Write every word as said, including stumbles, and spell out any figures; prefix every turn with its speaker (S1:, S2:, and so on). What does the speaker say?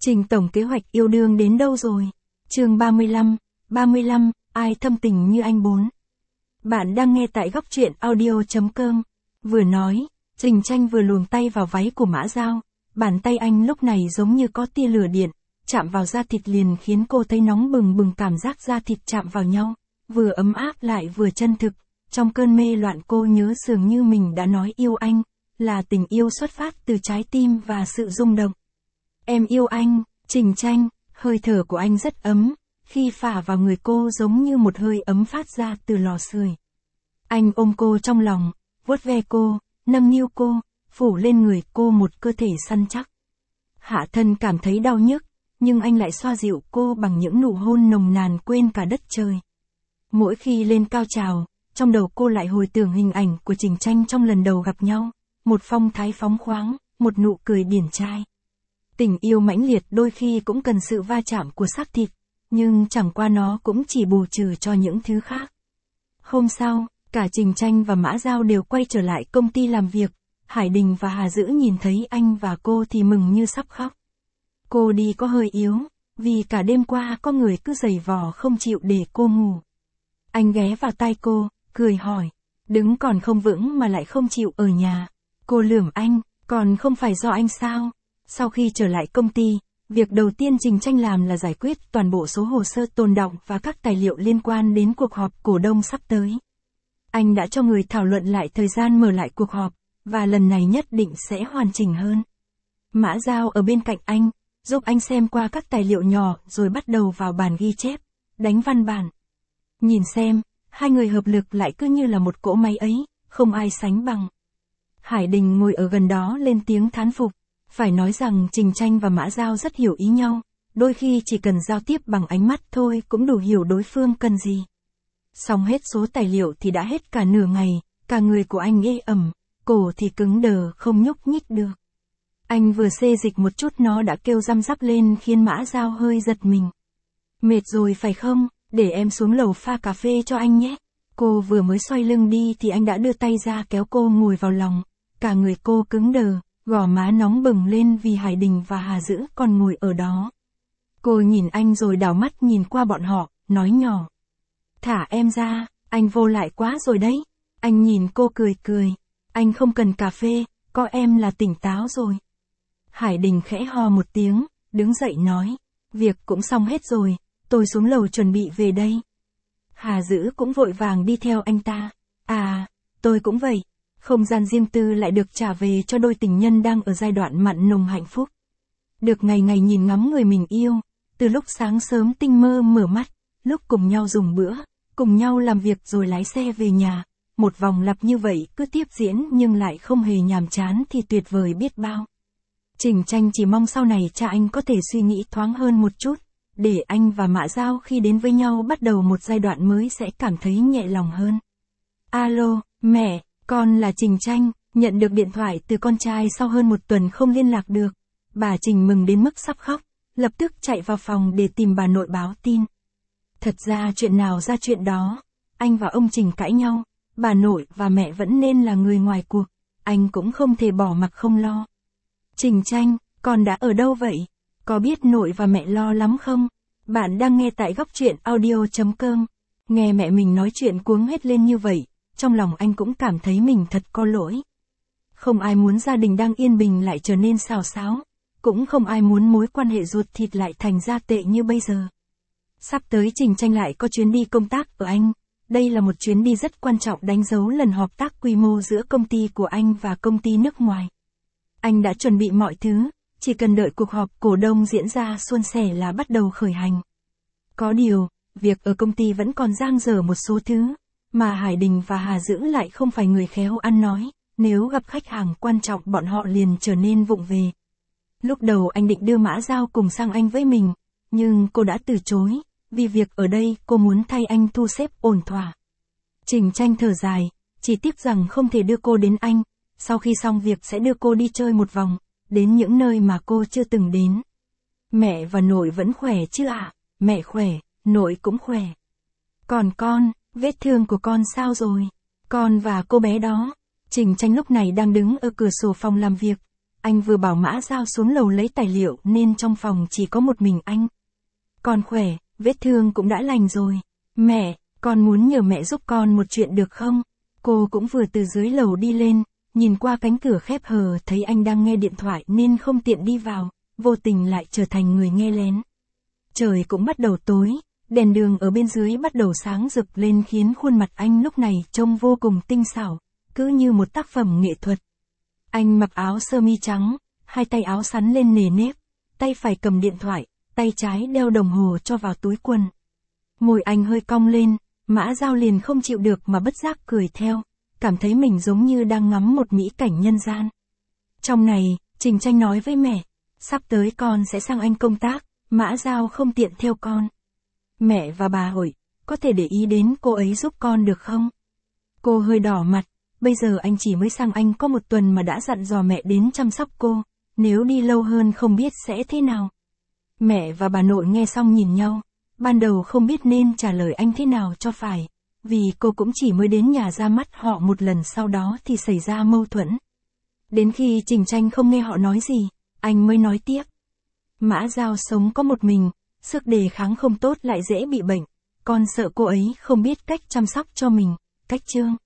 S1: Trình tổng kế hoạch yêu đương đến đâu rồi? Chương ba mươi lăm, ba mươi lăm, ai thâm tình như anh bốn. Bạn đang nghe tại góc truyện audio chấm com. Vừa nói, Trình Tranh vừa luồn tay vào váy của Mã Dao, bàn tay anh lúc này giống như có tia lửa điện, chạm vào da thịt liền khiến cô thấy nóng bừng bừng, cảm giác da thịt chạm vào nhau, vừa ấm áp lại vừa chân thực. Trong cơn mê loạn cô nhớ dường như mình đã nói yêu anh, là tình yêu xuất phát từ trái tim và sự rung động. Em yêu anh, Trình Tranh, hơi thở của anh rất ấm, khi phả vào người cô giống như một hơi ấm phát ra từ lò sưởi. Anh ôm cô trong lòng, vuốt ve cô, nâng niu cô, phủ lên người cô một cơ thể săn chắc. Hạ thân cảm thấy đau nhức, nhưng anh lại xoa dịu cô bằng những nụ hôn nồng nàn quên cả đất trời. Mỗi khi lên cao trào, trong đầu cô lại hồi tưởng hình ảnh của Trình Tranh trong lần đầu gặp nhau, một phong thái phóng khoáng, một nụ cười điển trai. Tình yêu mãnh liệt đôi khi cũng cần sự va chạm của xác thịt, nhưng chẳng qua nó cũng chỉ bù trừ cho những thứ khác. Hôm sau, cả Trình Tranh và Mã Dao đều quay trở lại công ty làm việc. Hải Đình và Hà Dữ nhìn thấy anh và cô thì mừng như sắp khóc. Cô đi có hơi yếu, vì cả đêm qua có người cứ giày vò không chịu để cô ngủ. Anh ghé vào tai cô, cười hỏi, đứng còn không vững mà lại không chịu ở nhà. Cô lườm anh, còn không phải do anh sao? Sau khi trở lại công ty, việc đầu tiên Trình Tranh làm là giải quyết toàn bộ số hồ sơ tồn đọng và các tài liệu liên quan đến cuộc họp cổ đông sắp tới. Anh đã cho người thảo luận lại thời gian mở lại cuộc họp, và lần này nhất định sẽ hoàn chỉnh hơn. Mã Dao ở bên cạnh anh, giúp anh xem qua các tài liệu nhỏ rồi bắt đầu vào bàn ghi chép, đánh văn bản. Nhìn xem, hai người hợp lực lại cứ như là một cỗ máy ấy, không ai sánh bằng. Hải Đình ngồi ở gần đó lên tiếng thán phục. Phải nói rằng Trình Tranh và Mã Dao rất hiểu ý nhau, đôi khi chỉ cần giao tiếp bằng ánh mắt thôi cũng đủ hiểu đối phương cần gì. Xong hết số tài liệu thì đã hết cả nửa ngày, cả người của anh ê ẩm, cổ thì cứng đờ không nhúc nhích được. Anh vừa xê dịch một chút nó đã kêu răm rắp lên khiến Mã Dao hơi giật mình. Mệt rồi phải không, để em xuống lầu pha cà phê cho anh nhé. Cô vừa mới xoay lưng đi thì anh đã đưa tay ra kéo cô ngồi vào lòng, cả người cô cứng đờ. Gò má nóng bừng lên vì Hải Đình và Hà Dữ còn ngồi ở đó. Cô nhìn anh rồi đảo mắt nhìn qua bọn họ, nói nhỏ. Thả em ra, anh vô lại quá rồi đấy. Anh nhìn cô cười cười. Anh không cần cà phê, có em là tỉnh táo rồi. Hải Đình khẽ ho một tiếng, đứng dậy nói. Việc cũng xong hết rồi, tôi xuống lầu chuẩn bị về đây. Hà Dữ cũng vội vàng đi theo anh ta. À, tôi cũng vậy. Không gian riêng tư lại được trả về cho đôi tình nhân đang ở giai đoạn mặn nồng hạnh phúc. Được ngày ngày nhìn ngắm người mình yêu, từ lúc sáng sớm tinh mơ mở mắt, lúc cùng nhau dùng bữa, cùng nhau làm việc rồi lái xe về nhà. Một vòng lặp như vậy cứ tiếp diễn nhưng lại không hề nhàm chán thì tuyệt vời biết bao. Trình Tranh chỉ mong sau này cha anh có thể suy nghĩ thoáng hơn một chút, để anh và Mã Dao khi đến với nhau bắt đầu một giai đoạn mới sẽ cảm thấy nhẹ lòng hơn. Alo, mẹ. Con là Trình Tranh, nhận được điện thoại từ con trai sau hơn một tuần không liên lạc được. Bà Trình mừng đến mức sắp khóc, lập tức chạy vào phòng để tìm bà nội báo tin. Thật ra chuyện nào ra chuyện đó, anh và ông Trình cãi nhau, bà nội và mẹ vẫn nên là người ngoài cuộc, anh cũng không thể bỏ mặc không lo. Trình Tranh, con đã ở đâu vậy? Có biết nội và mẹ lo lắm không? Bạn đang nghe tại góc truyện audio chấm com. Nghe mẹ mình nói chuyện cuống hết lên như vậy. Trong lòng anh cũng cảm thấy mình thật có lỗi. Không ai muốn gia đình đang yên bình lại trở nên xào xáo, cũng không ai muốn mối quan hệ ruột thịt lại thành ra tệ như bây giờ. Sắp tới Trình Tranh lại có chuyến đi công tác ở Anh. Đây là một chuyến đi rất quan trọng đánh dấu lần hợp tác quy mô giữa công ty của anh và công ty nước ngoài. Anh đã chuẩn bị mọi thứ, chỉ cần đợi cuộc họp cổ đông diễn ra suôn sẻ là bắt đầu khởi hành. Có điều, việc ở công ty vẫn còn dang dở một số thứ. Mà Hải Đình và Hà Dữ lại không phải người khéo ăn nói, nếu gặp khách hàng quan trọng bọn họ liền trở nên vụng về. Lúc đầu anh định đưa Mã Dao cùng sang Anh với mình, nhưng cô đã từ chối, vì việc ở đây cô muốn thay anh thu xếp ổn thỏa. Trình Tranh thở dài, chỉ tiếc rằng không thể đưa cô đến Anh, sau khi xong việc sẽ đưa cô đi chơi một vòng, đến những nơi mà cô chưa từng đến. Mẹ và nội vẫn khỏe chứ ạ? À? Mẹ khỏe, nội cũng khỏe. Còn con, vết thương của con sao rồi? Con và cô bé đó. Trình Tranh lúc này đang đứng ở cửa sổ phòng làm việc. anh vừa bảo Mã Giao xuống lầu lấy tài liệu nên trong phòng chỉ có một mình anh. Con khỏe, vết thương cũng đã lành rồi. Mẹ, con muốn nhờ mẹ giúp con một chuyện được không? Cô cũng vừa từ dưới lầu đi lên, nhìn qua cánh cửa khép hờ thấy anh đang nghe điện thoại nên không tiện đi vào, vô tình lại trở thành người nghe lén. Trời cũng bắt đầu tối, đèn đường ở bên dưới bắt đầu sáng rực lên khiến khuôn mặt anh lúc này trông vô cùng tinh xảo, cứ như một tác phẩm nghệ thuật. Anh mặc áo sơ mi trắng, hai tay áo sắn lên nề nếp, tay phải cầm điện thoại, tay trái đeo đồng hồ cho vào túi quần. Môi anh hơi cong lên, Mã Giao liền không chịu được mà bất giác cười theo, cảm thấy mình giống như đang ngắm một mỹ cảnh nhân gian. Trong này, Trình Tranh nói với mẹ, sắp tới con sẽ sang Anh công tác, Mã Giao không tiện theo con. Mẹ và bà hỏi, có thể để ý đến cô ấy giúp con được không? Cô hơi đỏ mặt, bây giờ anh chỉ mới sang Anh có một tuần mà đã dặn dò mẹ đến chăm sóc cô, nếu đi lâu hơn không biết sẽ thế nào. Mẹ và bà nội nghe xong nhìn nhau, ban đầu không biết nên trả lời anh thế nào cho phải, vì cô cũng chỉ mới đến nhà ra mắt họ một lần sau đó thì xảy ra mâu thuẫn. Đến khi Trình Tranh không nghe họ nói gì, anh mới nói tiếp. Mã Giao sống có một mình, sức đề kháng không tốt lại dễ bị bệnh, con sợ cô ấy không biết cách chăm sóc cho mình, cách Trương.